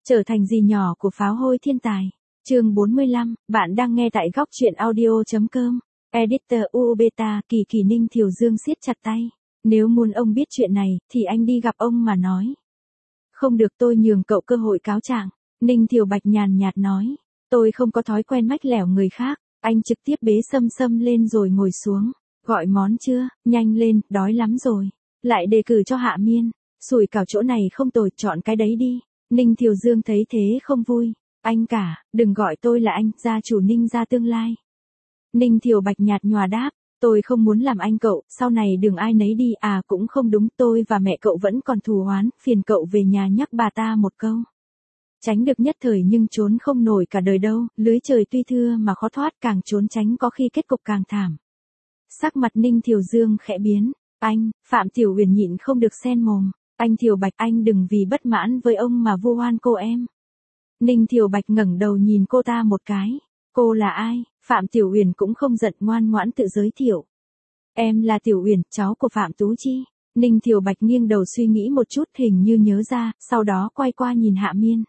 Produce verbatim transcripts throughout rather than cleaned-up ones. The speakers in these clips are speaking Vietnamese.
Trở thành dì nhỏ của pháo hôi thiên tài. Chương bốn mươi lăm, bạn đang nghe tại góc truyện audio chấm com. Editor u beta, Kỳ Kỳ Ninh Thiều Dương siết chặt tay. Nếu muốn ông biết chuyện này, thì anh đi gặp ông mà nói. Không được, tôi nhường cậu cơ hội cáo trạng. Ninh Thiều Bạch nhàn nhạt nói. Tôi không có thói quen mách lẻo người khác. Anh trực tiếp bế Sâm Sâm lên rồi ngồi xuống. Gọi món chưa? Nhanh lên, đói lắm rồi. Lại đề cử cho Hạ Miên. Sủi cảo chỗ này không tồi, chọn cái đấy đi. Ninh Thiều Dương thấy thế không vui. Anh cả, đừng gọi tôi là anh, gia chủ Ninh gia tương lai. Ninh Thiều Bạch nhạt nhòa đáp. Tôi không muốn làm anh cậu, sau này đừng ai nấy đi. À cũng không đúng, tôi và mẹ cậu vẫn còn thù oán, phiền cậu về nhà nhắc bà ta một câu. Tránh được nhất thời nhưng trốn không nổi cả đời đâu, lưới trời tuy thưa mà khó thoát, càng trốn tránh có khi kết cục càng thảm. Sắc mặt Ninh Thiều Dương khẽ biến. Anh, Phạm Tiểu Uyển nhịn không được xen mồm. Anh Thiều Bạch, anh đừng vì bất mãn với ông mà vu oan cô em. Ninh Thiều Bạch ngẩng đầu nhìn cô ta một cái. Cô là ai? Phạm Tiểu Uyển cũng không giận, ngoan ngoãn tự giới thiệu. Em là Tiểu Uyển, cháu của Phạm Tú Chi. Ninh Thiều Bạch nghiêng đầu suy nghĩ một chút, hình như nhớ ra, sau đó quay qua nhìn Hạ Miên.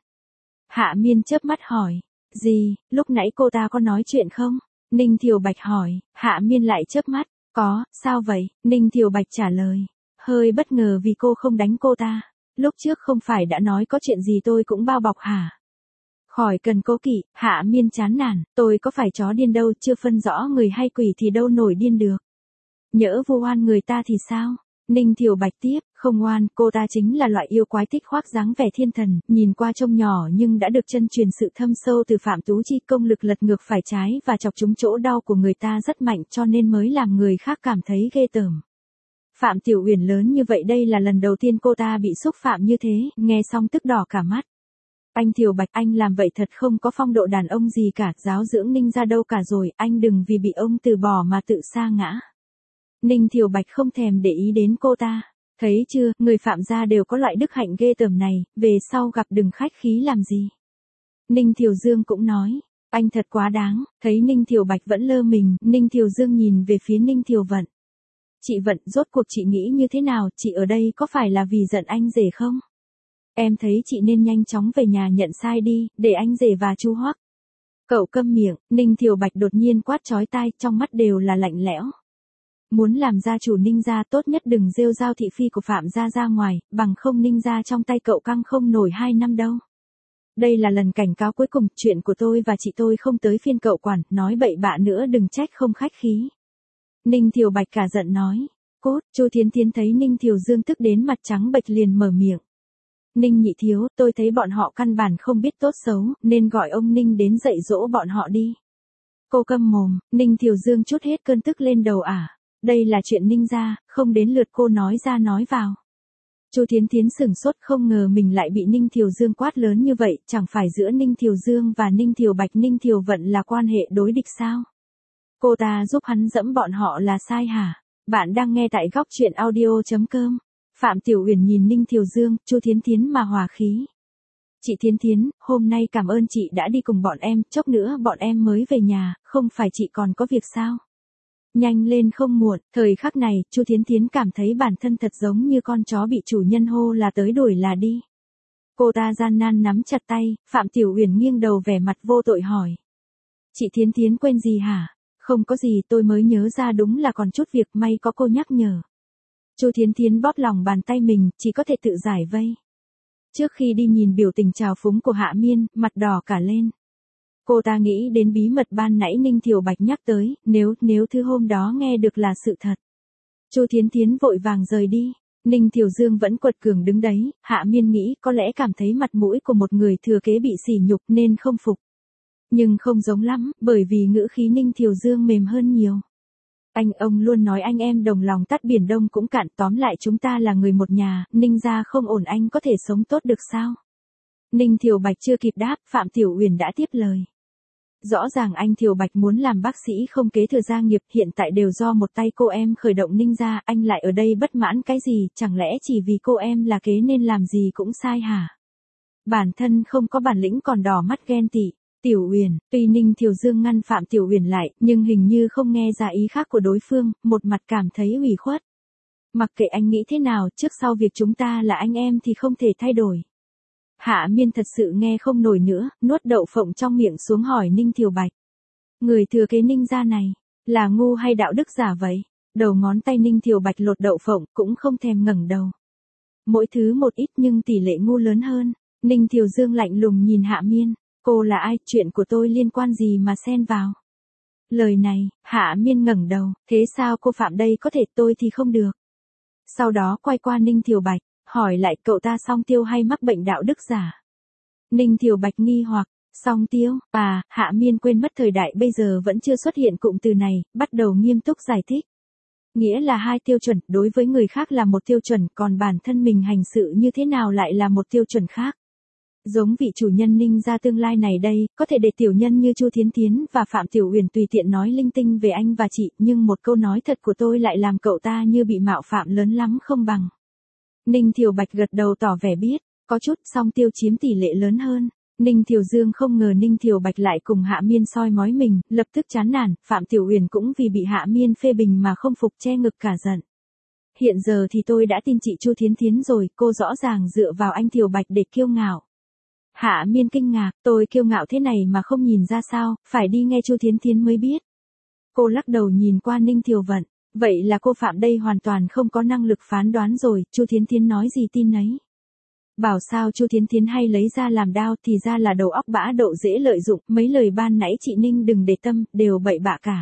Hạ Miên chớp mắt hỏi. Gì, lúc nãy cô ta có nói chuyện không? Ninh Thiều Bạch hỏi. Hạ Miên lại chớp mắt. Có, sao vậy? Ninh Thiều Bạch trả lời. Hơi bất ngờ vì cô không đánh cô ta. Lúc trước không phải đã nói có chuyện gì tôi cũng bao bọc hả? Khỏi cần cố kỵ. Hạ Miên chán nản. Tôi có phải chó điên đâu, chưa phân rõ người hay quỷ thì đâu nổi điên được. Nhỡ vu oan người ta thì sao? Ninh Thiều Bạch tiếp. Không oan, cô ta chính là loại yêu quái tích khoác dáng vẻ thiên thần, nhìn qua trông nhỏ nhưng đã được chân truyền sự thâm sâu từ Phạm Tú Chi, công lực lật ngược phải trái và chọc trúng chỗ đau của người ta rất mạnh, cho nên mới làm người khác cảm thấy ghê tởm. Phạm Tiểu Uyển lớn như vậy, đây là lần đầu tiên cô ta bị xúc phạm như thế, nghe xong tức đỏ cả mắt. Anh Thiều Bạch, anh làm vậy thật không có phong độ đàn ông gì cả, giáo dưỡng Ninh ra đâu cả rồi, anh đừng vì bị ông từ bỏ mà tự sa ngã. Ninh Thiều Bạch không thèm để ý đến cô ta. Thấy chưa, người Phạm gia đều có loại đức hạnh ghê tởm này, về sau gặp đừng khách khí làm gì. Ninh Thiều Dương cũng nói. Anh thật quá đáng. Thấy Ninh Thiều Bạch vẫn lơ mình, Ninh Thiều Dương nhìn về phía Ninh Thiều Vận. Chị Vận, rốt cuộc chị nghĩ như thế nào, chị ở đây có phải là vì giận anh rể không? Em thấy chị nên nhanh chóng về nhà nhận sai đi, để anh rể và chu Hoắc. Cậu câm miệng. Ninh Thiều Bạch đột nhiên quát chói tai, trong mắt đều là lạnh lẽo. Muốn làm gia chủ Ninh gia tốt nhất đừng rêu rao thị phi của Phạm gia ra ngoài, bằng không Ninh gia trong tay cậu căng không nổi hai năm đâu. Đây là lần cảnh cáo cuối cùng, chuyện của tôi và chị tôi không tới phiên cậu quản, nói bậy bạ nữa đừng trách không khách khí. Ninh Thiều Bạch cả giận nói. Cốt, Chu Thiến Thiến thấy Ninh Thiều Dương tức đến mặt trắng bệch liền mở miệng. Ninh nhị thiếu, tôi thấy bọn họ căn bản không biết tốt xấu, nên gọi ông Ninh đến dạy dỗ bọn họ đi. Cô câm mồm. Ninh Thiều Dương trút hết cơn tức lên đầu ả. Đây là chuyện Ninh gia, không đến lượt cô nói ra nói vào. Chu Thiến Thiến sửng sốt, không ngờ mình lại bị Ninh Thiều Dương quát lớn như vậy, chẳng phải giữa Ninh Thiều Dương và Ninh Thiều Bạch Ninh Thiều Vận là quan hệ đối địch sao? Cô ta giúp hắn dẫm bọn họ là sai hả? Bạn đang nghe tại góc truyện audio chấm com. Phạm Tiểu Uyển nhìn Ninh Thiều Dương, Chu Thiến Thiến mà hòa khí. Chị Thiến Thiến, hôm nay cảm ơn chị đã đi cùng bọn em, chốc nữa bọn em mới về nhà, không phải chị còn có việc sao? Nhanh lên không muộn. Thời khắc này, Chu Thiến Thiến cảm thấy bản thân thật giống như con chó bị chủ nhân hô là tới đuổi là đi. Cô ta gian nan nắm chặt tay, Phạm Tiểu Uyển nghiêng đầu vẻ mặt vô tội hỏi. Chị Thiến Thiến quên gì hả? Không có gì, tôi mới nhớ ra, đúng là còn chút việc, may có cô nhắc nhở. Chu Thiến Thiến bóp lòng bàn tay mình, chỉ có thể tự giải vây. Trước khi đi nhìn biểu tình trào phúng của Hạ Miên, mặt đỏ cả lên. Cô ta nghĩ đến bí mật ban nãy Ninh Thiều Bạch nhắc tới, nếu, nếu thứ hôm đó nghe được là sự thật. Chu Thiến Thiến vội vàng rời đi. Ninh Thiều Dương vẫn quật cường đứng đấy, Hạ Miên nghĩ có lẽ cảm thấy mặt mũi của một người thừa kế bị sỉ nhục nên không phục. Nhưng không giống lắm, bởi vì ngữ khí Ninh Thiều Dương mềm hơn nhiều. Anh ông luôn nói anh em đồng lòng tắt biển đông cũng cạn, tóm lại chúng ta là người một nhà, Ninh gia không ổn anh có thể sống tốt được sao? Ninh Thiều Bạch chưa kịp đáp, Phạm Tiểu Uyển đã tiếp lời. Rõ ràng anh Thiều Bạch muốn làm bác sĩ không kế thừa gia nghiệp, hiện tại đều do một tay cô em khởi động Ninh gia, anh lại ở đây bất mãn cái gì, chẳng lẽ chỉ vì cô em là kế nên làm gì cũng sai hả? Bản thân không có bản lĩnh còn đỏ mắt ghen tị. Tiểu Uyển, tuy Ninh Thiều Dương ngăn Phạm Tiểu Uyển lại, nhưng hình như không nghe ra ý khác của đối phương, một mặt cảm thấy ủy khuất. Mặc kệ anh nghĩ thế nào, trước sau việc chúng ta là anh em thì không thể thay đổi. Hạ Miên thật sự nghe không nổi nữa, nuốt đậu phộng trong miệng xuống hỏi Ninh Thiều Bạch. Người thừa kế Ninh gia này, là ngu hay đạo đức giả vậy? Đầu ngón tay Ninh Thiều Bạch lột đậu phộng cũng không thèm ngẩng đầu. Mỗi thứ một ít nhưng tỷ lệ ngu lớn hơn. Ninh Thiều Dương lạnh lùng nhìn Hạ Miên. Cô là ai, chuyện của tôi liên quan gì mà xen vào? Lời này, Hạ Miên ngẩng đầu, thế sao cô phạm đây có thể, tôi thì không được. Sau đó quay qua Ninh Thiều Bạch, hỏi lại cậu ta song tiêu hay mắc bệnh đạo đức giả? Ninh Thiều Bạch nghi hoặc, song tiêu, à, Hạ Miên quên mất thời đại bây giờ vẫn chưa xuất hiện cụm từ này, bắt đầu nghiêm túc giải thích. Nghĩa là hai tiêu chuẩn, đối với người khác là một tiêu chuẩn, còn bản thân mình hành sự như thế nào lại là một tiêu chuẩn khác. Giống vị chủ nhân Ninh gia tương lai này đây, có thể để tiểu nhân như Chu Thiến Thiến và Phạm Tiểu Uyển tùy tiện nói linh tinh về anh và chị, nhưng một câu nói thật của tôi lại làm cậu ta như bị mạo phạm lớn lắm không bằng. Ninh Thiều Bạch gật đầu tỏ vẻ biết, có chút, song tiêu chiếm tỷ lệ lớn hơn. Ninh Thiều Dương không ngờ Ninh Thiều Bạch lại cùng Hạ Miên soi mói mình, lập tức chán nản, Phạm Tiểu Uyển cũng vì bị Hạ Miên phê bình mà không phục che ngực cả giận. Hiện giờ thì tôi đã tin chị Chu Thiến Thiến rồi, cô rõ ràng dựa vào anh Thiều Bạch để kiêu ngạo. Hạ Miên kinh ngạc, tôi kiêu ngạo thế này mà không nhìn ra sao, phải đi nghe Chu Thiến Thiến mới biết. Cô lắc đầu nhìn qua Ninh Thiều Vận, vậy là cô Phạm đây hoàn toàn không có năng lực phán đoán rồi, Chu Thiến Thiến nói gì tin nấy. Bảo sao Chu Thiến Thiến hay lấy ra làm đao thì ra là đầu óc bã đậu dễ lợi dụng, mấy lời ban nãy chị Ninh đừng để tâm, đều bậy bạ cả.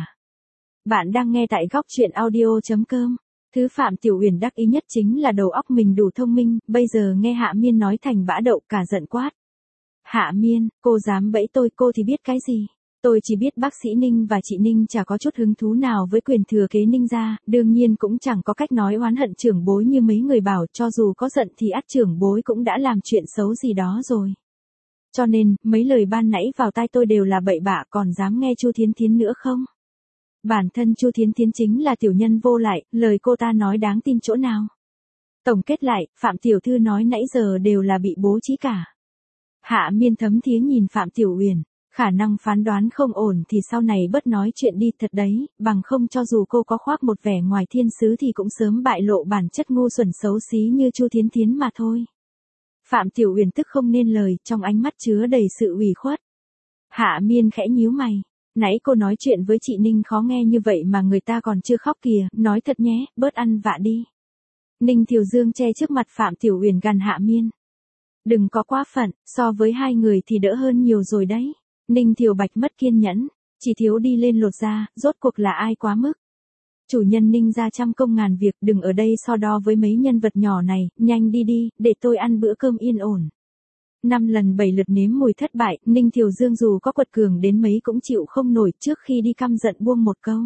Bạn đang nghe tại góc truyện audio chấm com. Thứ Phạm Tiểu Uyển đắc ý nhất chính là đầu óc mình đủ thông minh, bây giờ nghe Hạ Miên nói thành bã đậu cả giận quát. Hạ Miên, cô dám bẫy tôi, cô thì biết cái gì? Tôi chỉ biết bác sĩ Ninh và chị Ninh chả có chút hứng thú nào với quyền thừa kế Ninh gia, đương nhiên cũng chẳng có cách nói oán hận trưởng bối như mấy người bảo, cho dù có giận thì ắt trưởng bối cũng đã làm chuyện xấu gì đó rồi. Cho nên, mấy lời ban nãy vào tai tôi đều là bậy bạ, còn dám nghe Chu Thiến Thiến nữa không? Bản thân Chu Thiến Thiến chính là tiểu nhân vô lại, lời cô ta nói đáng tin chỗ nào? Tổng kết lại, Phạm Tiểu Thư nói nãy giờ đều là bị bố trí cả. Hạ Miên thấm thía nhìn Phạm Tiểu Uyển, khả năng phán đoán không ổn thì sau này bớt nói chuyện đi thật đấy, bằng không cho dù cô có khoác một vẻ ngoài thiên sứ thì cũng sớm bại lộ bản chất ngu xuẩn xấu xí như Chu Thiến Thiến mà thôi. Phạm Tiểu Uyển tức không nên lời, trong ánh mắt chứa đầy sự ủy khuất. Hạ Miên khẽ nhíu mày, nãy cô nói chuyện với chị Ninh khó nghe như vậy mà người ta còn chưa khóc kìa, nói thật nhé, bớt ăn vạ đi. Ninh Thiều Dương che trước mặt Phạm Tiểu Uyển gằn Hạ Miên. Đừng có quá phận, so với hai người thì đỡ hơn nhiều rồi đấy. Ninh Thiều Bạch mất kiên nhẫn, chỉ thiếu đi lên lột ra, rốt cuộc là ai quá mức. Chủ nhân Ninh ra trăm công ngàn việc, đừng ở đây so đo với mấy nhân vật nhỏ này, nhanh đi đi, để tôi ăn bữa cơm yên ổn. Năm lần bảy lượt nếm mùi thất bại, Ninh Thiều Dương dù có quật cường đến mấy cũng chịu không nổi, trước khi đi căm giận buông một câu.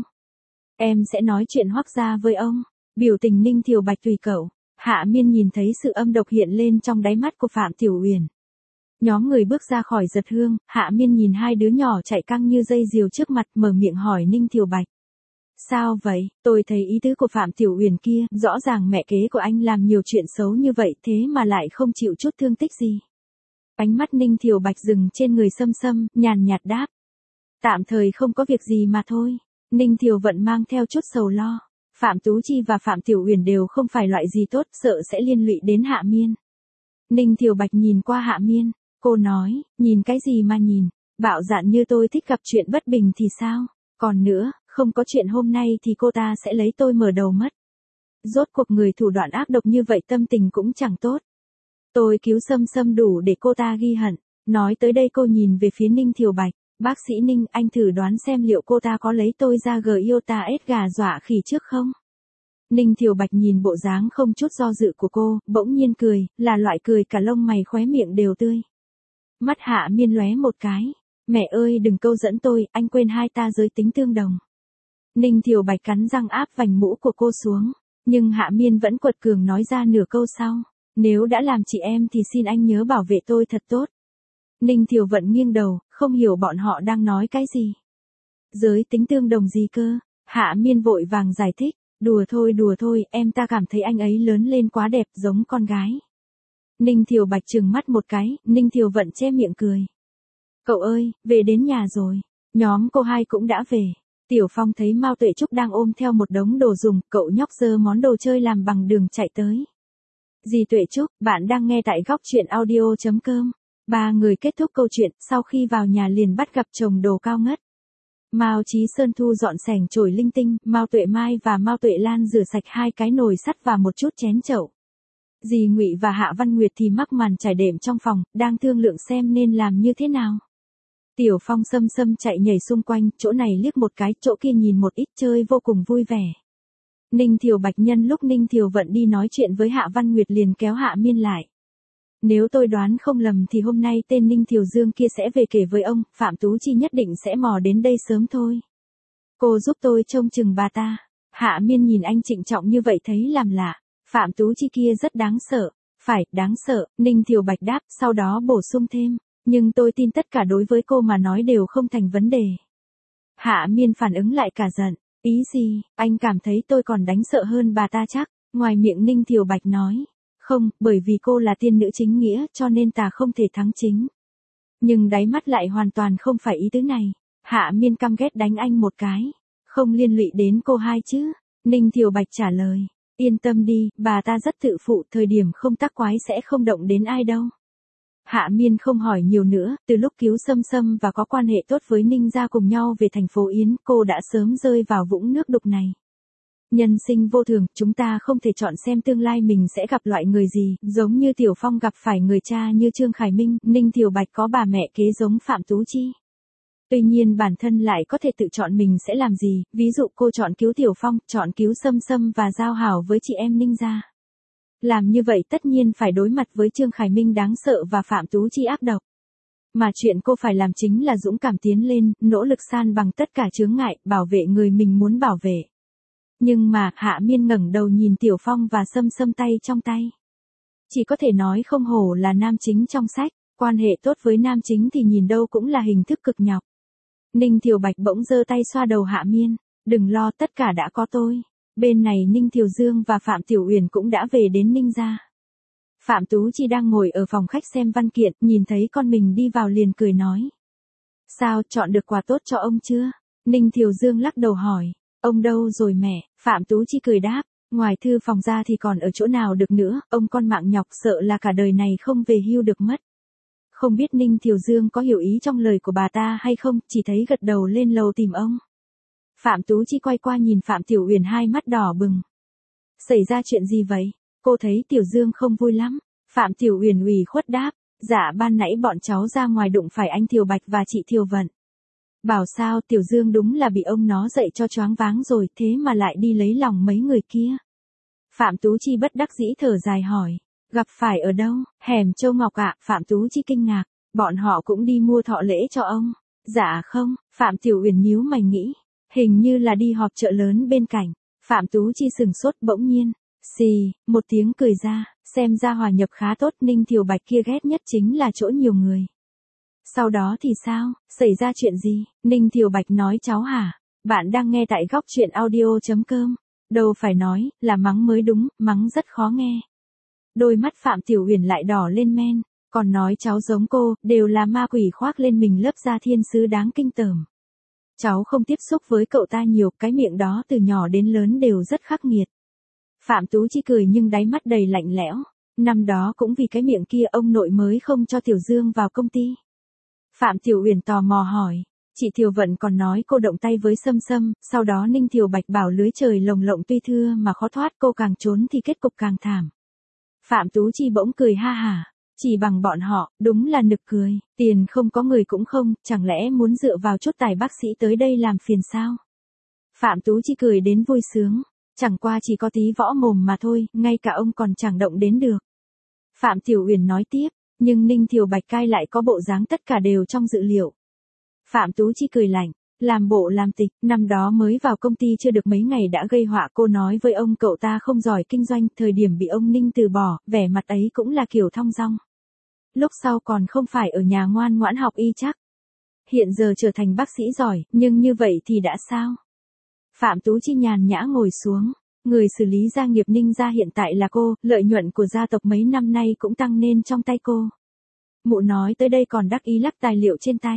Em sẽ nói chuyện Hoắc gia với ông. Biểu tình Ninh Thiều Bạch tùy cậu. Hạ Miên nhìn thấy sự âm độc hiện lên trong đáy mắt của Phạm Tiểu Uyển. Nhóm người bước ra khỏi giật hương, Hạ Miên nhìn hai đứa nhỏ chạy căng như dây diều trước mặt, mở miệng hỏi Ninh Thiều Bạch. Sao vậy, tôi thấy ý tứ của Phạm Tiểu Uyển kia, rõ ràng mẹ kế của anh làm nhiều chuyện xấu như vậy thế mà lại không chịu chút thương tích gì. Ánh mắt Ninh Thiều Bạch dừng trên người Sâm Sâm, nhàn nhạt đáp. Tạm thời không có việc gì mà thôi. Ninh Thiều Vận mang theo chút sầu lo. Phạm Tú Chi và Phạm Tiểu Uyển đều không phải loại gì tốt, sợ sẽ liên lụy đến Hạ Miên. Ninh Thiều Bạch nhìn qua Hạ Miên, cô nói, nhìn cái gì mà nhìn, bạo dạn như tôi thích gặp chuyện bất bình thì sao, còn nữa, không có chuyện hôm nay thì cô ta sẽ lấy tôi mở đầu mất. Rốt cuộc người thủ đoạn ác độc như vậy tâm tình cũng chẳng tốt. Tôi cứu Sâm Sâm đủ để cô ta ghi hận. Nói tới đây cô nhìn về phía Ninh Thiều Bạch. Bác sĩ Ninh, anh thử đoán xem liệu cô ta có lấy tôi ra gờ yêu ta ết gà dọa khỉ trước không? Ninh Thiều Bạch nhìn bộ dáng không chút do dự của cô, bỗng nhiên cười, là loại cười cả lông mày khóe miệng đều tươi. Mắt Hạ Miên lóe một cái. Mẹ ơi đừng câu dẫn tôi, anh quên hai ta giới tính tương đồng. Ninh Thiều Bạch cắn răng áp vành mũ của cô xuống. Nhưng Hạ Miên vẫn quật cường nói ra nửa câu sau. Nếu đã làm chị em thì xin anh nhớ bảo vệ tôi thật tốt. Ninh Thiều Vận nghiêng đầu, không hiểu bọn họ đang nói cái gì. Giới tính tương đồng gì cơ? Hạ Miên vội vàng giải thích. Đùa thôi đùa thôi, em ta cảm thấy anh ấy lớn lên quá đẹp giống con gái. Ninh Thiều Bạch trừng mắt một cái, Ninh Thiều Vận che miệng cười. Cậu ơi, về đến nhà rồi. Nhóm cô hai cũng đã về. Tiểu Phong thấy Mao Tuệ Trúc đang ôm theo một đống đồ dùng, cậu nhóc giơ món đồ chơi làm bằng đường chạy tới. Dì Tuệ Trúc, bạn đang nghe tại góc truyện audio chấm com. Ba người kết thúc câu chuyện, sau khi vào nhà liền bắt gặp chồng đồ cao ngất. Mao Chí Sơn thu dọn sảnh chổi linh tinh, Mao Tuệ Mai và Mao Tuệ Lan rửa sạch hai cái nồi sắt và một chút chén chậu. Dì Ngụy và Hạ Văn Nguyệt thì mắc màn trải đệm trong phòng, đang thương lượng xem nên làm như thế nào. Tiểu Phong Sâm Sâm chạy nhảy xung quanh, chỗ này liếc một cái, chỗ kia nhìn một ít, chơi vô cùng vui vẻ. Ninh Thiều Bạch nhân lúc Ninh Thiều Vận đi nói chuyện với Hạ Văn Nguyệt liền kéo Hạ Miên lại. Nếu tôi đoán không lầm thì hôm nay tên Ninh Thiều Dương kia sẽ về kể với ông, Phạm Tú Chi nhất định sẽ mò đến đây sớm thôi. Cô giúp tôi trông chừng bà ta. Hạ Miên nhìn anh trịnh trọng như vậy thấy làm lạ. Phạm Tú Chi kia rất đáng sợ. Phải, đáng sợ, Ninh Thiều Bạch đáp, sau đó bổ sung thêm. Nhưng tôi tin tất cả đối với cô mà nói đều không thành vấn đề. Hạ Miên phản ứng lại cả giận. Ý gì, anh cảm thấy tôi còn đáng sợ hơn bà ta chắc. Ngoài miệng Ninh Thiều Bạch nói. Không, bởi vì cô là tiên nữ chính nghĩa cho nên ta không thể thắng chính. Nhưng đáy mắt lại hoàn toàn không phải ý tứ này. Hạ Miên căm ghét đánh anh một cái. Không liên lụy đến cô hai chứ. Ninh Thiều Bạch trả lời. Yên tâm đi, bà ta rất tự phụ, thời điểm không tác quái sẽ không động đến ai đâu. Hạ Miên không hỏi nhiều nữa, từ lúc cứu Sâm Sâm và có quan hệ tốt với Ninh gia cùng nhau về thành phố Yến, cô đã sớm rơi vào vũng nước đục này. Nhân sinh vô thường, chúng ta không thể chọn xem tương lai mình sẽ gặp loại người gì, giống như Tiểu Phong gặp phải người cha như Trương Khải Minh, Ninh Thiều Bạch có bà mẹ kế giống Phạm Tú Chi. Tuy nhiên bản thân lại có thể tự chọn mình sẽ làm gì, ví dụ cô chọn cứu Tiểu Phong, chọn cứu Sâm Sâm và giao hảo với chị em Ninh gia. Làm như vậy tất nhiên phải đối mặt với Trương Khải Minh đáng sợ và Phạm Tú Chi ác độc. Mà chuyện cô phải làm chính là dũng cảm tiến lên, nỗ lực san bằng tất cả chướng ngại, bảo vệ người mình muốn bảo vệ. Nhưng mà, Hạ Miên ngẩng đầu nhìn Tiểu Phong và Sâm Sâm tay trong tay. Chỉ có thể nói không hổ là nam chính trong sách, quan hệ tốt với nam chính thì nhìn đâu cũng là hình thức cực nhọc. Ninh Thiều Bạch bỗng giơ tay xoa đầu Hạ Miên, đừng lo, tất cả đã có tôi. Bên này Ninh Thiều Dương và Phạm Tiểu Uyển cũng đã về đến Ninh gia. Phạm Tú Chi đang ngồi ở phòng khách xem văn kiện, nhìn thấy con mình đi vào liền cười nói. Sao, chọn được quà tốt cho ông chưa? Ninh Thiều Dương lắc đầu hỏi. Ông đâu rồi mẹ? Phạm Tú Chi cười đáp. Ngoài thư phòng ra thì còn ở chỗ nào được nữa, ông con mạng nhọc sợ là cả đời này không về hưu được mất. Không biết Ninh Thiều Dương có hiểu ý trong lời của bà ta hay không, chỉ thấy gật đầu lên lầu tìm ông. Phạm Tú Chi quay qua nhìn Phạm Tiểu Uyển hai mắt đỏ bừng. Xảy ra chuyện gì vậy? Cô thấy Tiểu Dương không vui lắm. Phạm Tiểu Uyển ủy khuất đáp. Dạ ban nãy bọn cháu ra ngoài đụng phải anh Thiều Bạch và chị Thiều Vận. Bảo sao Tiểu Dương đúng là bị ông nó dạy cho choáng váng rồi, thế mà lại đi lấy lòng mấy người kia. Phạm Tú Chi bất đắc dĩ thở dài hỏi. Gặp phải ở đâu? Hẻm Châu Ngọc ạ. Phạm Tú Chi kinh ngạc. Bọn họ cũng đi mua thọ lễ cho ông. Dạ không, Phạm Tiểu Uyển nhíu mày nghĩ. Hình như là đi họp chợ lớn bên cạnh. Phạm Tú Chi sừng sốt bỗng nhiên. Xì, một tiếng cười ra, xem ra hòa nhập khá tốt. Ninh Thiều Bạch kia ghét nhất chính là chỗ nhiều người. Sau đó thì sao, xảy ra chuyện gì? Ninh Thiều Bạch nói cháu hả? Bạn đang nghe tại góc truyện audio chấm com. Đâu phải nói, là mắng mới đúng, mắng rất khó nghe. Đôi mắt Phạm Tiểu Uyển lại đỏ lên men, còn nói cháu giống cô, đều là ma quỷ khoác lên mình lớp da thiên sứ đáng kinh tởm. Cháu không tiếp xúc với cậu ta nhiều, cái miệng đó từ nhỏ đến lớn đều rất khắc nghiệt. Phạm Tú Chi cười nhưng đáy mắt đầy lạnh lẽo. Năm đó cũng vì cái miệng kia ông nội mới không cho Tiểu Dương vào công ty. Phạm Tiểu Uyển tò mò hỏi. Chị Thiều Vận còn nói cô động tay với Sâm Sâm, sau đó Ninh Thiều Bạch bảo lưới trời lồng lộng tuy thưa mà khó thoát, cô càng trốn thì kết cục càng thảm. Phạm Tú Chi bỗng cười ha hả. Chỉ bằng bọn họ, đúng là nực cười, tiền không có người cũng không, chẳng lẽ muốn dựa vào chút tài bác sĩ tới đây làm phiền sao? Phạm Tú Chi cười đến vui sướng, chẳng qua chỉ có tí võ mồm mà thôi, ngay cả ông còn chẳng động đến được. Phạm Tiểu Uyển nói tiếp, nhưng Ninh Thiều Bạch cai lại có bộ dáng tất cả đều trong dự liệu. Phạm Tú Chi cười lạnh, làm bộ làm tịch, năm đó mới vào công ty chưa được mấy ngày đã gây họa, cô nói với ông cậu ta không giỏi kinh doanh, thời điểm bị ông Ninh từ bỏ, vẻ mặt ấy cũng là kiểu thong dong. Lúc sau còn không phải ở nhà ngoan ngoãn học y chắc. Hiện giờ trở thành bác sĩ giỏi, nhưng như vậy thì đã sao? Phạm Tú Chi nhàn nhã ngồi xuống. Người xử lý gia nghiệp Ninh gia hiện tại là cô, lợi nhuận của gia tộc mấy năm nay cũng tăng nên trong tay cô. Mụ nói tới đây còn đắc ý lắc tài liệu trên tay.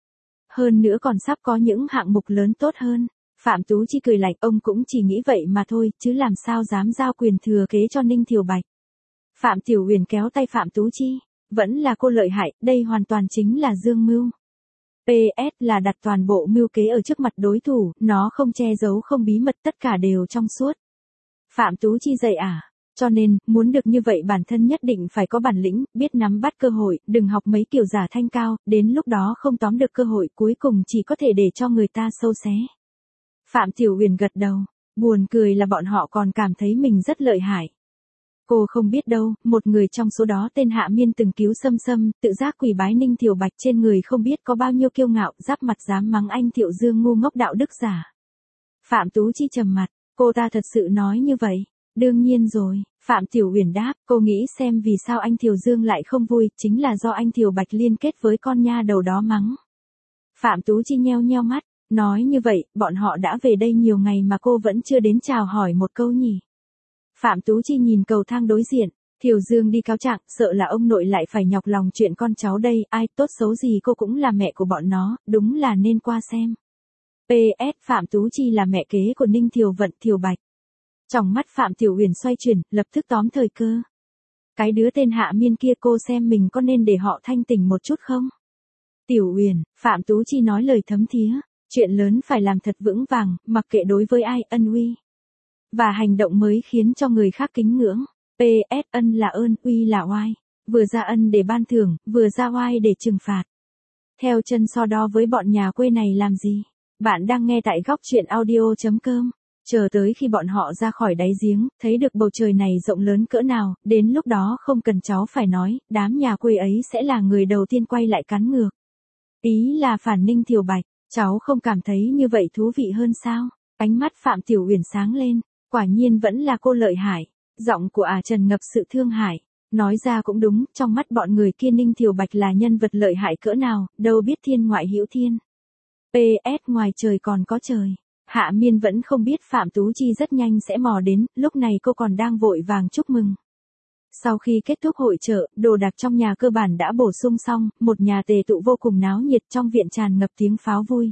Hơn nữa còn sắp có những hạng mục lớn tốt hơn. Phạm Tú Chi cười lạnh, ông cũng chỉ nghĩ vậy mà thôi, chứ làm sao dám giao quyền thừa kế cho Ninh Thiều Bạch. Phạm Tiểu Huyền kéo tay Phạm Tú Chi. Vẫn là cô lợi hại, đây hoàn toàn chính là dương mưu. pê ét là đặt toàn bộ mưu kế ở trước mặt đối thủ, nó không che giấu không bí mật, tất cả đều trong suốt. Phạm Tú Chi dạy à? Cho nên, muốn được như vậy bản thân nhất định phải có bản lĩnh, biết nắm bắt cơ hội, đừng học mấy kiểu giả thanh cao, đến lúc đó không tóm được cơ hội cuối cùng chỉ có thể để cho người ta sâu xé. Phạm Tiểu Huyền gật đầu, buồn cười là bọn họ còn cảm thấy mình rất lợi hại. Cô không biết đâu, một người trong số đó tên Hạ Miên từng cứu Sâm Sâm, tự giác quỳ bái Ninh Thiều Bạch trên người không biết có bao nhiêu kiêu ngạo, giáp mặt dám mắng anh Thiệu Dương ngu ngốc đạo đức giả. Phạm Tú Chi trầm mặt, cô ta thật sự nói như vậy. Đương nhiên rồi, Phạm Tiểu Huyền đáp, cô nghĩ xem vì sao anh Thiều Dương lại không vui, chính là do anh Thiều Bạch liên kết với con nha đầu đó mắng. Phạm Tú Chi nheo nheo mắt, nói như vậy, bọn họ đã về đây nhiều ngày mà cô vẫn chưa đến chào hỏi một câu nhỉ. Phạm Tú Chi nhìn cầu thang đối diện, Thiều Dương đi cáo trạng, sợ là ông nội lại phải nhọc lòng chuyện con cháu đây, ai tốt xấu gì cô cũng là mẹ của bọn nó, đúng là nên qua xem. pê ét Phạm Tú Chi là mẹ kế của Ninh Thiều Vận Thiều Bạch. Trong mắt Phạm Tiểu Huyền xoay chuyển, lập tức tóm thời cơ. Cái đứa tên Hạ Miên kia cô xem mình có nên để họ thanh tỉnh một chút không? Tiểu Huyền, Phạm Tú Chi nói lời thấm thía, chuyện lớn phải làm thật vững vàng, mặc kệ đối với ai, ân uy. Và hành động mới khiến cho người khác kính ngưỡng. pê ét ân là ơn, uy là oai. Vừa ra ân để ban thưởng, vừa ra oai để trừng phạt. Theo chân so đo với bọn nhà quê này làm gì? Bạn đang nghe tại góc truyện audio chấm com. Chờ tới khi bọn họ ra khỏi đáy giếng, thấy được bầu trời này rộng lớn cỡ nào, đến lúc đó không cần cháu phải nói, đám nhà quê ấy sẽ là người đầu tiên quay lại cắn ngược. Ý là phản Ninh Thiều Bạch, cháu không cảm thấy như vậy thú vị hơn sao? Ánh mắt Phạm Tiểu Huyền sáng lên, quả nhiên vẫn là cô lợi hại. Giọng của à Trần ngập sự thương hại. Nói ra cũng đúng, trong mắt bọn người kia Ninh Thiều Bạch là nhân vật lợi hại cỡ nào, đâu biết thiên ngoại hữu thiên. pê ét ngoài trời còn có trời. Hạ Miên vẫn không biết Phạm Tú Chi rất nhanh sẽ mò đến, lúc này cô còn đang vội vàng chúc mừng. Sau khi kết thúc hội chợ, đồ đạc trong nhà cơ bản đã bổ sung xong, một nhà tề tụ vô cùng náo nhiệt, trong viện tràn ngập tiếng pháo vui.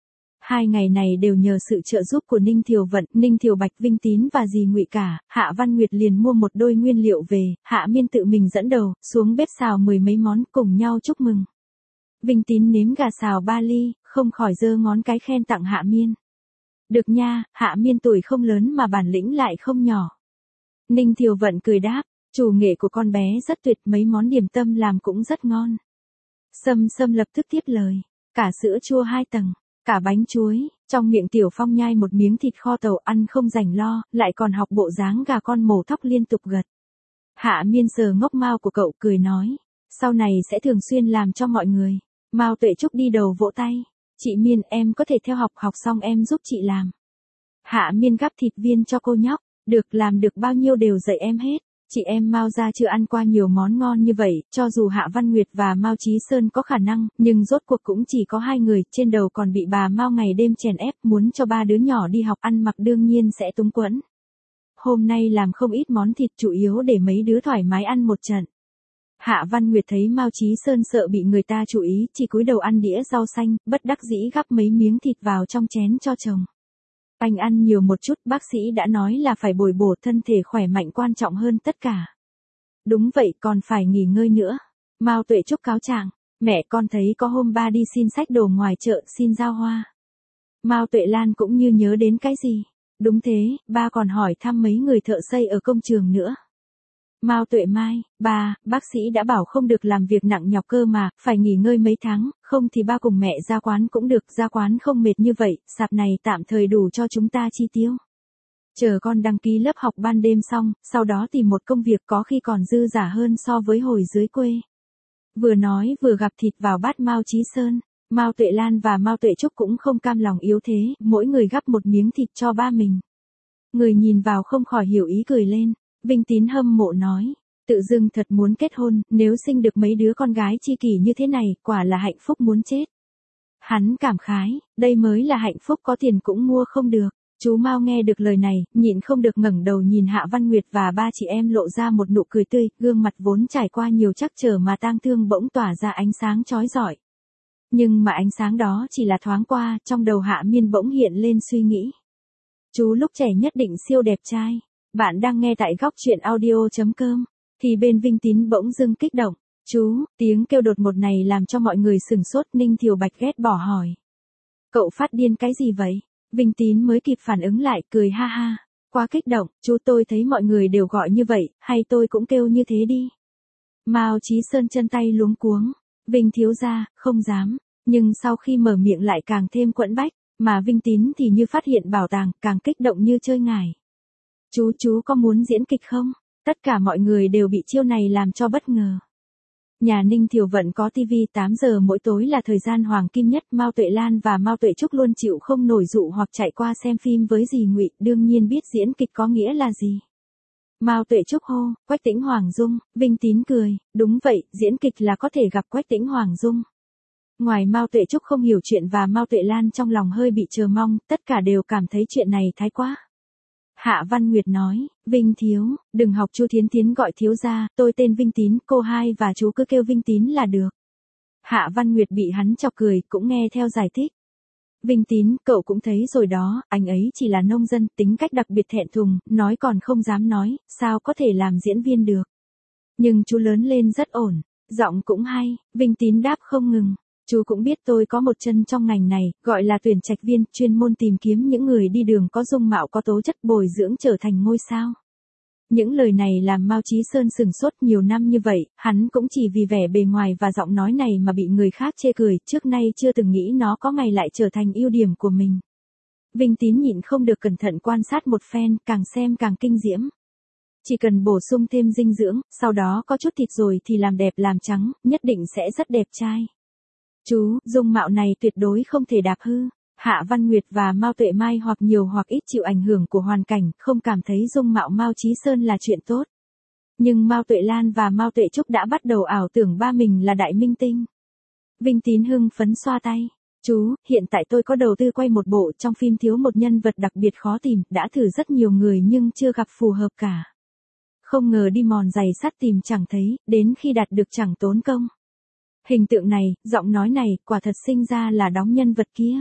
Hai ngày này đều nhờ sự trợ giúp của Ninh Thiều Vận, Ninh Thiều Bạch, Vinh Tín và dì Ngụy cả, Hạ Văn Nguyệt liền mua một đôi nguyên liệu về, Hạ Miên tự mình dẫn đầu, xuống bếp xào mười mấy món, cùng nhau chúc mừng. Vinh Tín nếm gà xào ba ly, không khỏi giơ ngón cái khen tặng Hạ Miên. Được nha, Hạ Miên tuổi không lớn mà bản lĩnh lại không nhỏ. Ninh Thiều Vận cười đáp, chủ nghệ của con bé rất tuyệt, mấy món điểm tâm làm cũng rất ngon. Sâm Sâm lập tức tiếp lời, cả sữa chua hai tầng, cả bánh chuối, trong miệng Tiểu Phong nhai một miếng thịt kho tàu ăn không rảnh lo, lại còn học bộ dáng gà con mổ thóc liên tục gật. Hạ Miên sờ ngốc mao của cậu cười nói, sau này sẽ thường xuyên làm cho mọi người. Mao Tuệ Trúc đi đầu vỗ tay, chị Miên em có thể theo học, học xong em giúp chị làm. Hạ Miên gắp thịt viên cho cô nhóc, được, làm được bao nhiêu đều dạy em hết. Chị em Mao gia chưa ăn qua nhiều món ngon như vậy, cho dù Hạ Văn Nguyệt và Mao Chí Sơn có khả năng, nhưng rốt cuộc cũng chỉ có hai người, trên đầu còn bị bà Mao ngày đêm chèn ép, muốn cho ba đứa nhỏ đi học ăn mặc đương nhiên sẽ túng quẫn. Hôm nay làm không ít món thịt chủ yếu để mấy đứa thoải mái ăn một trận. Hạ Văn Nguyệt thấy Mao Chí Sơn sợ bị người ta chú ý, chỉ cúi đầu ăn đĩa rau xanh, bất đắc dĩ gắp mấy miếng thịt vào trong chén cho chồng. Anh ăn nhiều một chút, bác sĩ đã nói là phải bồi bổ, thân thể khỏe mạnh quan trọng hơn tất cả. Đúng vậy, còn phải nghỉ ngơi nữa. Mao Tuệ Trúc cáo trạng, mẹ con thấy có hôm ba đi xin xách đồ ngoài chợ, xin giao hoa. Mao Tuệ Lan cũng như nhớ đến cái gì. Đúng thế, ba còn hỏi thăm mấy người thợ xây ở công trường nữa. Mao Tuệ Mai, ba, bác sĩ đã bảo không được làm việc nặng nhọc cơ mà, phải nghỉ ngơi mấy tháng, không thì ba cùng mẹ ra quán cũng được, ra quán không mệt như vậy, sạp này tạm thời đủ cho chúng ta chi tiêu. Chờ con đăng ký lớp học ban đêm xong, sau đó tìm một công việc có khi còn dư giả hơn so với hồi dưới quê. Vừa nói vừa gặp thịt vào bát Mao Chí Sơn, Mao Tuệ Lan và Mao Tuệ Trúc cũng không cam lòng yếu thế, mỗi người gắp một miếng thịt cho ba mình. Người nhìn vào không khỏi hiểu ý cười lên. Vinh Tín hâm mộ nói, tự dưng thật muốn kết hôn, nếu sinh được mấy đứa con gái chi kỷ như thế này, quả là hạnh phúc muốn chết. Hắn cảm khái, đây mới là hạnh phúc có tiền cũng mua không được. Chú Mao nghe được lời này, nhịn không được ngẩng đầu nhìn Hạ Văn Nguyệt và ba chị em lộ ra một nụ cười tươi, gương mặt vốn trải qua nhiều trắc trở mà tang thương bỗng tỏa ra ánh sáng chói rọi. Nhưng mà ánh sáng đó chỉ là thoáng qua, trong đầu Hạ Miên bỗng hiện lên suy nghĩ. Chú lúc trẻ nhất định siêu đẹp trai. Bạn đang nghe tại góc truyện audio chấm com. Thì bên Vinh Tín bỗng dưng kích động. Chú, tiếng kêu đột ngột này làm cho mọi người sửng sốt. Ninh Thiều Bạch ghét bỏ hỏi. Cậu phát điên cái gì vậy? Vinh Tín mới kịp phản ứng lại, cười ha ha. Quá kích động, chú tôi thấy mọi người đều gọi như vậy, hay tôi cũng kêu như thế đi. Mao Chí Sơn chân tay luống cuống. Vinh thiếu gia, không dám. Nhưng sau khi mở miệng lại càng thêm quẫn bách, mà Vinh Tín thì như phát hiện bảo tàng, càng kích động như chơi ngải. Chú chú có muốn diễn kịch không? Tất cả mọi người đều bị chiêu này làm cho bất ngờ. Nhà Ninh Thiều Vận có tivi tám giờ mỗi tối là thời gian hoàng kim nhất. Mao Tuệ Lan và Mao Tuệ Trúc luôn chịu không nổi dụ hoặc chạy qua xem phim với dì Ngụy, đương nhiên biết diễn kịch có nghĩa là gì. Mao Tuệ Trúc hô, Quách Tĩnh Hoàng Dung. Vinh Tín cười, đúng vậy, diễn kịch là có thể gặp Quách Tĩnh Hoàng Dung. Ngoài Mao Tuệ Trúc không hiểu chuyện và Mao Tuệ Lan trong lòng hơi bị chờ mong, tất cả đều cảm thấy chuyện này thái quá. Hạ Văn Nguyệt nói, Vinh thiếu, đừng học Chu Thiến Thiến gọi thiếu gia, tôi tên Vinh Tín, cô hai và chú cứ kêu Vinh Tín là được. Hạ Văn Nguyệt bị hắn chọc cười, cũng nghe theo giải thích. Vinh Tín, cậu cũng thấy rồi đó, anh ấy chỉ là nông dân, tính cách đặc biệt thẹn thùng, nói còn không dám nói, sao có thể làm diễn viên được. Nhưng chú lớn lên rất ổn, giọng cũng hay. Vinh Tín đáp không ngừng. Chú cũng biết tôi có một chân trong ngành này, gọi là tuyển trạch viên, chuyên môn tìm kiếm những người đi đường có dung mạo có tố chất bồi dưỡng trở thành ngôi sao. Những lời này làm Mao Chí Sơn sừng sốt nhiều năm như vậy, hắn cũng chỉ vì vẻ bề ngoài và giọng nói này mà bị người khác chê cười, trước nay chưa từng nghĩ nó có ngày lại trở thành ưu điểm của mình. Vinh Tín nhịn không được cẩn thận quan sát một phen, càng xem càng kinh diễm. Chỉ cần bổ sung thêm dinh dưỡng, sau đó có chút thịt rồi thì làm đẹp làm trắng, nhất định sẽ rất đẹp trai. Chú, dung mạo này tuyệt đối không thể đạp hư. Hạ Văn Nguyệt và Mao Tuệ Mai hoặc nhiều hoặc ít chịu ảnh hưởng của hoàn cảnh, không cảm thấy dung mạo Mao Chí Sơn là chuyện tốt. Nhưng Mao Tuệ Lan và Mao Tuệ Trúc đã bắt đầu ảo tưởng ba mình là đại minh tinh. Vinh Tín hưng phấn xoa tay. Chú, hiện tại tôi có đầu tư quay một bộ, trong phim thiếu một nhân vật đặc biệt khó tìm, đã thử rất nhiều người nhưng chưa gặp phù hợp cả. Không ngờ đi mòn giày sắt tìm chẳng thấy, đến khi đạt được chẳng tốn công. Hình tượng này, giọng nói này, quả thật sinh ra là đóng nhân vật kia.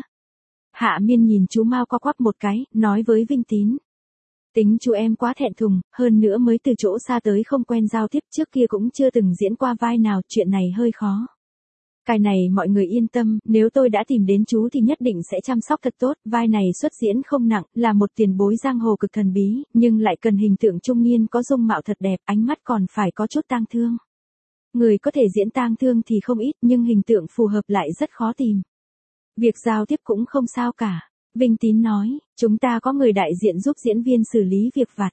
Hạ Miên nhìn chú Mao co quắp một cái, nói với Vinh Tín. Tính chú em quá thẹn thùng, hơn nữa mới từ chỗ xa tới không quen giao tiếp, trước kia cũng chưa từng diễn qua vai nào, chuyện này hơi khó. Cái này mọi người yên tâm, nếu tôi đã tìm đến chú thì nhất định sẽ chăm sóc thật tốt, vai này xuất diễn không nặng, là một tiền bối giang hồ cực thần bí, nhưng lại cần hình tượng trung niên có dung mạo thật đẹp, ánh mắt còn phải có chút tang thương. Người có thể diễn tang thương thì không ít, nhưng hình tượng phù hợp lại rất khó tìm. Việc giao tiếp cũng không sao cả. Vinh Tín nói, chúng ta có người đại diện giúp diễn viên xử lý việc vặt.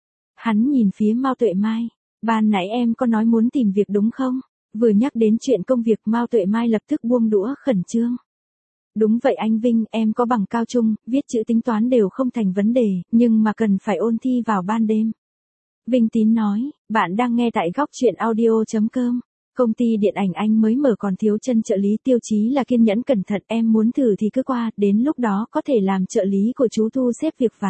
Hắn nhìn phía Mao Tuệ Mai. Ban nãy em có nói muốn tìm việc đúng không? Vừa nhắc đến chuyện công việc, Mao Tuệ Mai lập tức buông đũa khẩn trương. Đúng vậy anh Vinh, em có bằng cao trung, viết chữ tính toán đều không thành vấn đề, nhưng mà cần phải ôn thi vào ban đêm. Vinh Tín nói, bạn đang nghe tại góc truyện audio chấm com. Công ty điện ảnh anh mới mở còn thiếu chân trợ lý, tiêu chí là kiên nhẫn cẩn thận, em muốn thử thì cứ qua, đến lúc đó có thể làm trợ lý của chú thu xếp việc vặt.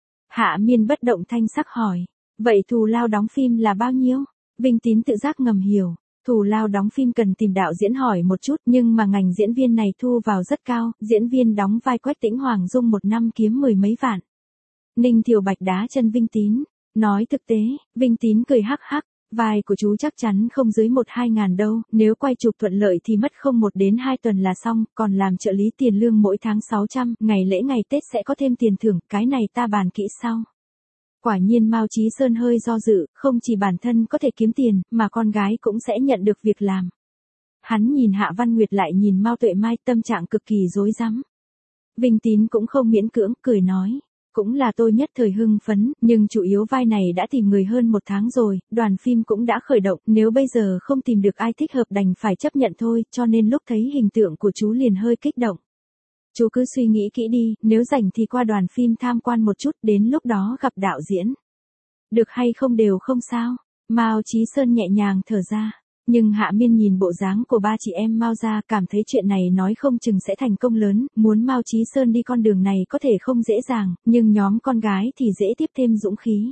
Hạ Miên bất động thanh sắc hỏi, vậy thù lao đóng phim là bao nhiêu? Vinh Tín tự giác ngầm hiểu, thù lao đóng phim cần tìm đạo diễn hỏi một chút, nhưng mà ngành diễn viên này thu vào rất cao, diễn viên đóng vai Quách Tĩnh Hoàng Dung một năm kiếm mười mấy vạn. Ninh Thiều Bạch đá chân Vinh Tín, nói thực tế. Vinh Tín cười hắc hắc. Vai của chú chắc chắn không dưới một hai ngàn đâu, nếu quay chụp thuận lợi thì mất không một đến hai tuần là xong, còn làm trợ lý tiền lương mỗi tháng sáu trăm, ngày lễ ngày Tết sẽ có thêm tiền thưởng, cái này ta bàn kỹ sau. Quả nhiên Mao Chí Sơn hơi do dự, không chỉ bản thân có thể kiếm tiền, mà con gái cũng sẽ nhận được việc làm. Hắn nhìn Hạ Văn Nguyệt lại nhìn Mao Tuệ Mai, tâm trạng cực kỳ rối rắm. Vinh Tín cũng không miễn cưỡng, cười nói. Cũng là tôi nhất thời hưng phấn, nhưng chủ yếu vai này đã tìm người hơn một tháng rồi, đoàn phim cũng đã khởi động, nếu bây giờ không tìm được ai thích hợp đành phải chấp nhận thôi, cho nên lúc thấy hình tượng của chú liền hơi kích động. Chú cứ suy nghĩ kỹ đi, nếu rảnh thì qua đoàn phim tham quan một chút, đến lúc đó gặp đạo diễn. Được hay không đều không sao. Mao Chí Sơn nhẹ nhàng thở ra. Nhưng Hạ Miên nhìn bộ dáng của ba chị em Mao gia, cảm thấy chuyện này nói không chừng sẽ thành công lớn, muốn Mao Chí Sơn đi con đường này có thể không dễ dàng, nhưng nhóm con gái thì dễ tiếp thêm dũng khí.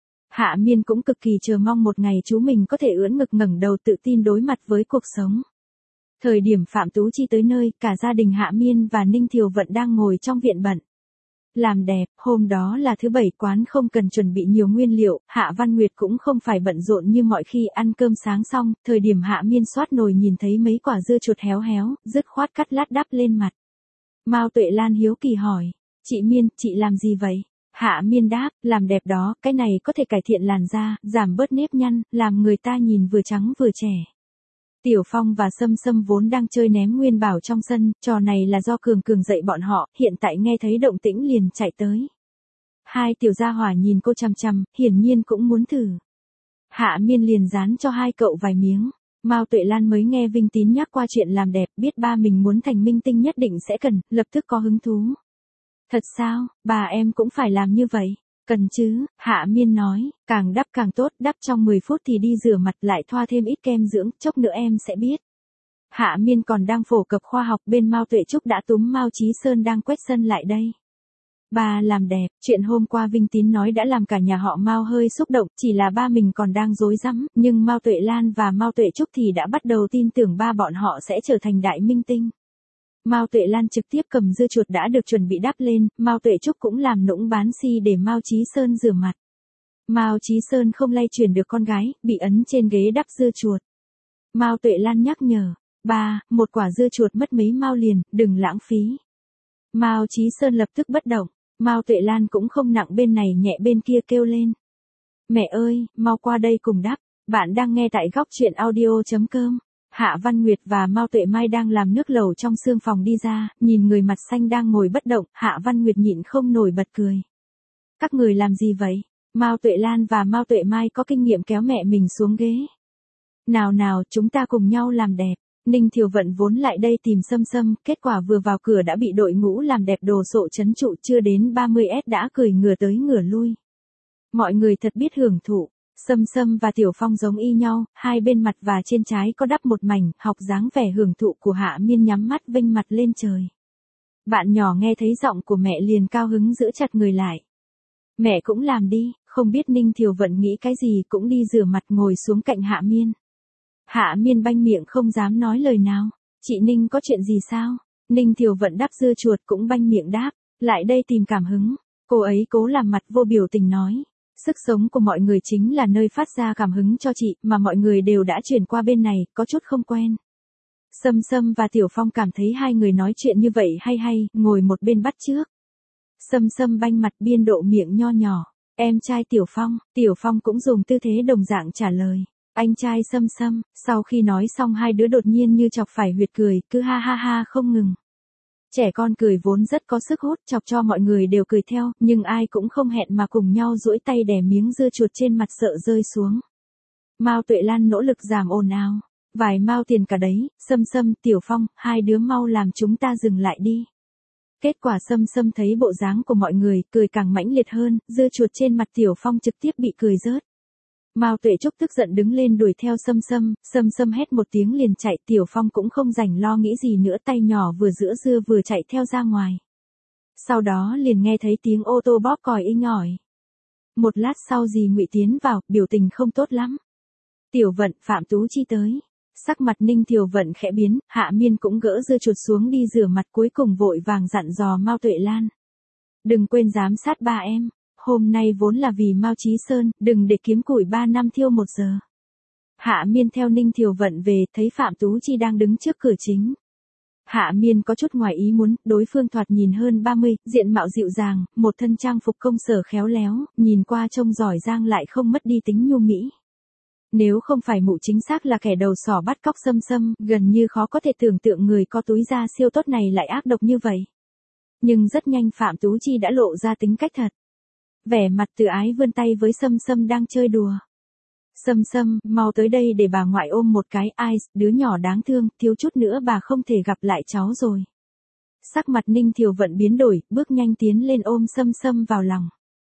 Hạ Miên cũng cực kỳ chờ mong một ngày chú mình có thể ưỡn ngực ngẩng đầu tự tin đối mặt với cuộc sống. Thời điểm Phạm Tú Chi tới nơi, cả gia đình Hạ Miên và Ninh Thiều Vận đang ngồi trong viện bận. Làm đẹp, hôm đó là thứ bảy, quán không cần chuẩn bị nhiều nguyên liệu, Hạ Văn Nguyệt cũng không phải bận rộn như mọi khi. Ăn cơm sáng xong, thời điểm Hạ Miên xoát nồi nhìn thấy mấy quả dưa chuột héo héo, dứt khoát cắt lát đắp lên mặt. Mao Tuệ Lan hiếu kỳ hỏi, chị Miên, chị làm gì vậy? Hạ Miên đáp, làm đẹp đó, cái này có thể cải thiện làn da, giảm bớt nếp nhăn, làm người ta nhìn vừa trắng vừa trẻ. Tiểu Phong và Sâm Sâm vốn đang chơi ném nguyên bảo trong sân, trò này là do Cường Cường dạy bọn họ, hiện tại nghe thấy động tĩnh liền chạy tới. Hai tiểu gia hỏa nhìn cô chằm chằm, hiển nhiên cũng muốn thử. Hạ Miên liền dán cho hai cậu vài miếng. Mao Tuệ Lan mới nghe Vinh Tín nhắc qua chuyện làm đẹp, biết ba mình muốn thành minh tinh nhất định sẽ cần, lập tức có hứng thú. Thật sao, bà em cũng phải làm như vậy? Cần chứ, Hạ Miên nói, càng đắp càng tốt, đắp trong mười phút thì đi rửa mặt lại thoa thêm ít kem dưỡng, chốc nữa em sẽ biết. Hạ Miên còn đang phổ cập khoa học, bên Mao Tuệ Trúc đã túm Mao Chí Sơn đang quét sân lại đây. Bà làm đẹp, chuyện hôm qua Vinh Tín nói đã làm cả nhà họ Mao hơi xúc động, chỉ là ba mình còn đang rối rắm, nhưng Mao Tuệ Lan và Mao Tuệ Trúc thì đã bắt đầu tin tưởng ba bọn họ sẽ trở thành đại minh tinh. Mao Tuệ Lan trực tiếp cầm dưa chuột đã được chuẩn bị đắp lên, Mao Tuệ Trúc cũng làm nũng bán si để Mao Chí Sơn rửa mặt. Mao Chí Sơn không lay chuyển được con gái, bị ấn trên ghế đắp dưa chuột. Mao Tuệ Lan nhắc nhở, ba, một quả dưa chuột mất mấy mao liền, đừng lãng phí. Mao Chí Sơn lập tức bất động, Mao Tuệ Lan cũng không nặng bên này nhẹ bên kia kêu lên. Mẹ ơi, mau qua đây cùng đắp, bạn đang nghe tại góc truyện audio.com. Hạ Văn Nguyệt và Mao Tuệ Mai đang làm nước lẩu trong sương phòng đi ra, nhìn người mặt xanh đang ngồi bất động, Hạ Văn Nguyệt nhịn không nổi bật cười. Các người làm gì vậy? Mao Tuệ Lan và Mao Tuệ Mai có kinh nghiệm kéo mẹ mình xuống ghế. Nào nào, chúng ta cùng nhau làm đẹp. Ninh Thiều Vận vốn lại đây tìm Sâm Sâm, kết quả vừa vào cửa đã bị đội ngũ làm đẹp đồ sộ trấn trụ, chưa đến ba mươi S đã cười ngửa tới ngửa lui. Mọi người thật biết hưởng thụ. Sâm Sâm và Tiểu Phong giống y nhau, hai bên mặt và trên trái có đắp một mảnh, học dáng vẻ hưởng thụ của Hạ Miên nhắm mắt vênh mặt lên trời. Bạn nhỏ nghe thấy giọng của mẹ liền cao hứng giữ chặt người lại. Mẹ cũng làm đi, không biết Ninh Thiều Vận nghĩ cái gì cũng đi rửa mặt ngồi xuống cạnh Hạ Miên. Hạ Miên banh miệng không dám nói lời nào. Chị Ninh có chuyện gì sao? Ninh Thiều Vận đắp dưa chuột cũng banh miệng đáp, lại đây tìm cảm hứng. Cô ấy cố làm mặt vô biểu tình nói. Sức sống của mọi người chính là nơi phát ra cảm hứng cho chị, mà mọi người đều đã chuyển qua bên này, có chút không quen. Sâm Sâm và Tiểu Phong cảm thấy hai người nói chuyện như vậy hay hay, ngồi một bên bắt chước. Sâm Sâm banh mặt biên độ miệng nho nhỏ. Em trai Tiểu Phong, Tiểu Phong cũng dùng tư thế đồng dạng trả lời. Anh trai Sâm Sâm, sau khi nói xong hai đứa đột nhiên như chọc phải huyệt cười, cứ ha ha ha không ngừng. Trẻ con cười vốn rất có sức hút, chọc cho mọi người đều cười theo, nhưng ai cũng không hẹn mà cùng nhau duỗi tay đè miếng dưa chuột trên mặt sợ rơi xuống. Mao Tuệ Lan nỗ lực giảm ồn ào. Vài mao tiền cả đấy, Sâm Sâm, Tiểu Phong, hai đứa mau làm chúng ta dừng lại đi. Kết quả Sâm Sâm thấy bộ dáng của mọi người, cười càng mãnh liệt hơn, dưa chuột trên mặt Tiểu Phong trực tiếp bị cười rớt. Mao Tuệ Trúc tức giận đứng lên đuổi theo Sâm Sâm, Sâm Sâm hét một tiếng liền chạy, Tiểu Phong cũng không rảnh lo nghĩ gì nữa, tay nhỏ vừa giữa dưa vừa chạy theo ra ngoài. Sau đó liền nghe thấy tiếng ô tô bóp còi inh ỏi. Một lát sau dì Ngụy tiến vào, biểu tình không tốt lắm. Tiểu Vận, Phạm Tú Chi tới. Sắc mặt Ninh Thiều Vận khẽ biến, Hạ Miên cũng gỡ dưa chuột xuống đi rửa mặt, cuối cùng vội vàng dặn dò Mao Tuệ Lan. Đừng quên giám sát ba em. Hôm nay vốn là vì Mao Chí Sơn, đừng để kiếm củi ba năm thiêu một giờ. Hạ Miên theo Ninh Thiều Vận về, thấy Phạm Tú Chi đang đứng trước cửa chính. Hạ Miên có chút ngoài ý muốn, đối phương thoạt nhìn hơn ba mươi, diện mạo dịu dàng, một thân trang phục công sở khéo léo, nhìn qua trông giỏi giang lại không mất đi tính nhu mỹ. Nếu không phải mụ chính xác là kẻ đầu sỏ bắt cóc Sâm Sâm, gần như khó có thể tưởng tượng người có túi da siêu tốt này lại ác độc như vậy. Nhưng rất nhanh Phạm Tú Chi đã lộ ra tính cách thật. Vẻ mặt từ ái vươn tay với Sâm Sâm đang chơi đùa. Sâm Sâm, mau tới đây để bà ngoại ôm một cái, ai, đứa nhỏ đáng thương, thiếu chút nữa bà không thể gặp lại cháu rồi. Sắc mặt Ninh Thiều Vận biến đổi, bước nhanh tiến lên ôm Sâm Sâm vào lòng.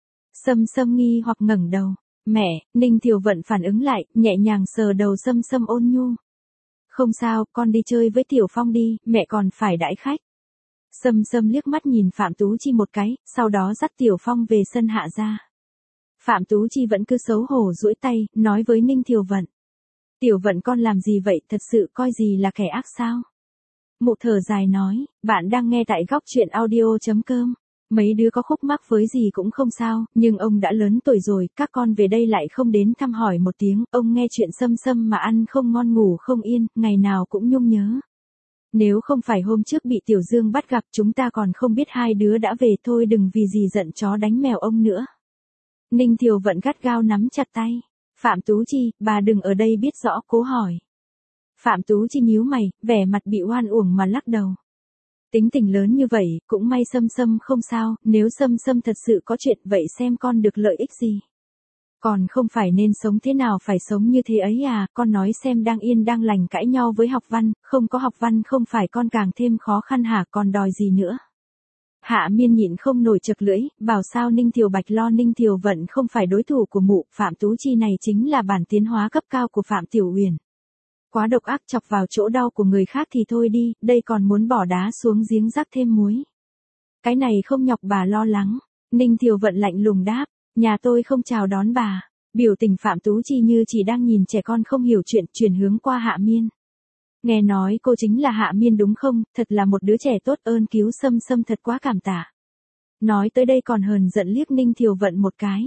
Sâm Sâm nghi hoặc ngẩng đầu. Mẹ, Ninh Thiều Vận phản ứng lại, nhẹ nhàng sờ đầu Sâm Sâm ôn nhu. Không sao, con đi chơi với Tiểu Phong đi, mẹ còn phải đãi khách. Sâm Sâm liếc mắt nhìn Phạm Tú Chi một cái, sau đó dắt Tiểu Phong về sân hạ ra. Phạm Tú Chi vẫn cứ xấu hổ duỗi tay, nói với Ninh Thiều Vận. Tiểu Vận con làm gì vậy, thật sự coi gì là kẻ ác sao? Mụ thở dài nói, bạn đang nghe tại góc truyện audio.com. Mấy đứa có khúc mắc với gì cũng không sao, nhưng ông đã lớn tuổi rồi, các con về đây lại không đến thăm hỏi một tiếng, ông nghe chuyện Sâm Sâm mà ăn không ngon ngủ không yên, ngày nào cũng nhung nhớ. Nếu không phải hôm trước bị Tiểu Dương bắt gặp chúng ta còn không biết hai đứa đã về thôi, đừng vì gì giận chó đánh mèo ông nữa. Ninh Thiều Vận gắt gao nắm chặt tay. Phạm Tú Chi, bà đừng ở đây biết rõ, cố hỏi. Phạm Tú Chi nhíu mày, vẻ mặt bị oan uổng mà lắc đầu. Tính tình lớn như vậy, cũng may Sâm Sâm không sao, nếu Sâm Sâm thật sự có chuyện vậy xem con được lợi ích gì. Còn không phải nên sống thế nào phải sống như thế ấy à, con nói xem đang yên đang lành cãi nhau với học văn, không có học văn không phải con càng thêm khó khăn hả, còn đòi gì nữa. Hạ Miên nhịn không nổi chật lưỡi, bảo sao Ninh Thiều Bạch lo Ninh Thiều Vận không phải đối thủ của mụ, Phạm Tú Chi này chính là bản tiến hóa cấp cao của Phạm Tiểu Uyển. Quá độc ác, chọc vào chỗ đau của người khác thì thôi đi, đây còn muốn bỏ đá xuống giếng rắc thêm muối. Cái này không nhọc bà lo lắng. Ninh Thiều Vận lạnh lùng đáp, nhà tôi không chào đón bà. Biểu tình Phạm Tú Chi như chỉ đang nhìn trẻ con không hiểu chuyện, chuyển hướng qua Hạ Miên. Nghe nói cô chính là Hạ Miên đúng không, thật là một đứa trẻ tốt, ơn cứu Sâm Sâm thật quá cảm tạ. Nói tới đây còn hờn giận liếc Ninh Thiều Vận một cái.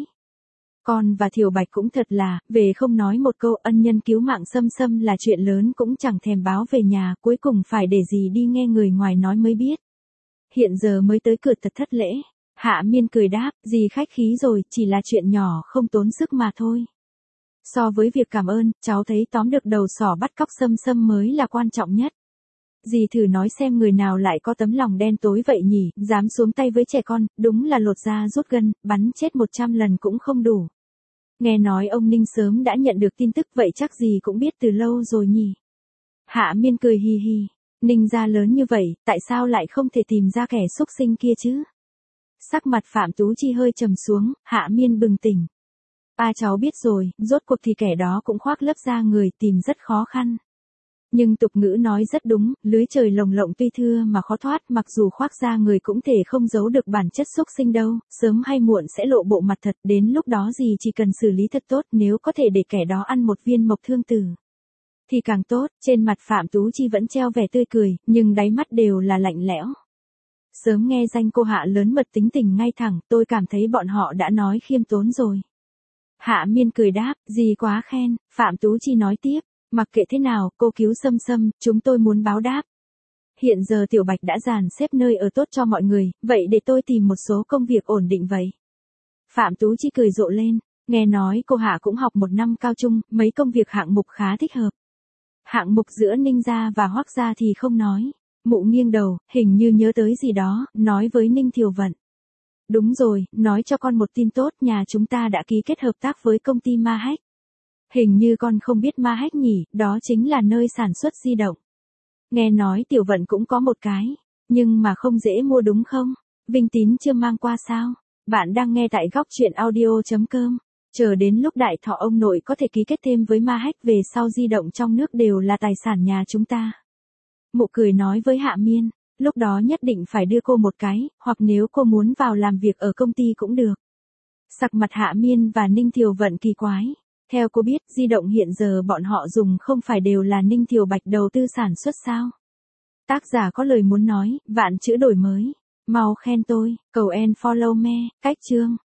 Con và Thiều Bạch cũng thật là, về không nói một câu, ân nhân cứu mạng Sâm Sâm là chuyện lớn cũng chẳng thèm báo về nhà, cuối cùng phải để gì đi nghe người ngoài nói mới biết. Hiện giờ mới tới cửa thật thất lễ. Hạ Miên cười đáp, gì khách khí rồi, chỉ là chuyện nhỏ không tốn sức mà thôi. So với việc cảm ơn, cháu thấy tóm được đầu sỏ bắt cóc Sâm Sâm mới là quan trọng nhất. Dì thử nói xem người nào lại có tấm lòng đen tối vậy nhỉ, dám xuống tay với trẻ con, đúng là lột da rút gân, bắn chết một trăm lần cũng không đủ. Nghe nói ông Ninh sớm đã nhận được tin tức vậy chắc dì cũng biết từ lâu rồi nhỉ. Hạ Miên cười hì hì, Ninh gia lớn như vậy, tại sao lại không thể tìm ra kẻ xúc sinh kia chứ? Sắc mặt Phạm Tú Chi hơi trầm xuống, Hạ Miên bừng tỉnh. À cháu biết rồi, rốt cuộc thì kẻ đó cũng khoác lớp da người, tìm rất khó khăn. Nhưng tục ngữ nói rất đúng, lưới trời lồng lộng tuy thưa mà khó thoát, mặc dù khoác da người cũng thể không giấu được bản chất xúc sinh đâu, sớm hay muộn sẽ lộ bộ mặt thật, đến lúc đó gì chỉ cần xử lý thật tốt, nếu có thể để kẻ đó ăn một viên mộc thương tử thì càng tốt. Trên mặt Phạm Tú Chi vẫn treo vẻ tươi cười, nhưng đáy mắt đều là lạnh lẽo. Sớm nghe danh cô Hạ lớn mật tính tình ngay thẳng, tôi cảm thấy bọn họ đã nói khiêm tốn rồi. Hạ Miên cười đáp, gì quá khen. Phạm Tú Chi nói tiếp, mặc kệ thế nào, cô cứu Sâm Sâm, chúng tôi muốn báo đáp. Hiện giờ Tiểu Bạch đã dàn xếp nơi ở tốt cho mọi người, vậy để tôi tìm một số công việc ổn định vậy. Phạm Tú Chi cười rộ lên, nghe nói cô Hạ cũng học một năm cao trung, mấy công việc hạng mục khá thích hợp. Hạng mục giữa Ninh gia và Hoắc gia thì không nói. Mụ nghiêng đầu, hình như nhớ tới gì đó, nói với Ninh Thiều Vận. Đúng rồi, nói cho con một tin tốt, nhà chúng ta đã ký kết hợp tác với công ty Ma Hách. Hình như con không biết Ma Hách nhỉ, đó chính là nơi sản xuất di động. Nghe nói Tiểu Vận cũng có một cái, nhưng mà không dễ mua đúng không? Vinh Tín chưa mang qua sao? Bạn đang nghe tại góc truyện audio chấm com. Chờ đến lúc đại thọ ông nội có thể ký kết thêm với Ma Hách, về sau di động trong nước đều là tài sản nhà chúng ta. Mụ cười nói với Hạ Miên, lúc đó nhất định phải đưa cô một cái, hoặc nếu cô muốn vào làm việc ở công ty cũng được. Sắc mặt Hạ Miên và Ninh Thiều Vận kỳ quái. Theo cô biết, di động hiện giờ bọn họ dùng không phải đều là Ninh Thiều Bạch đầu tư sản xuất sao? Tác giả có lời muốn nói, vạn chữ đổi mới. Mau khen tôi, cầu en follow me, cách chương.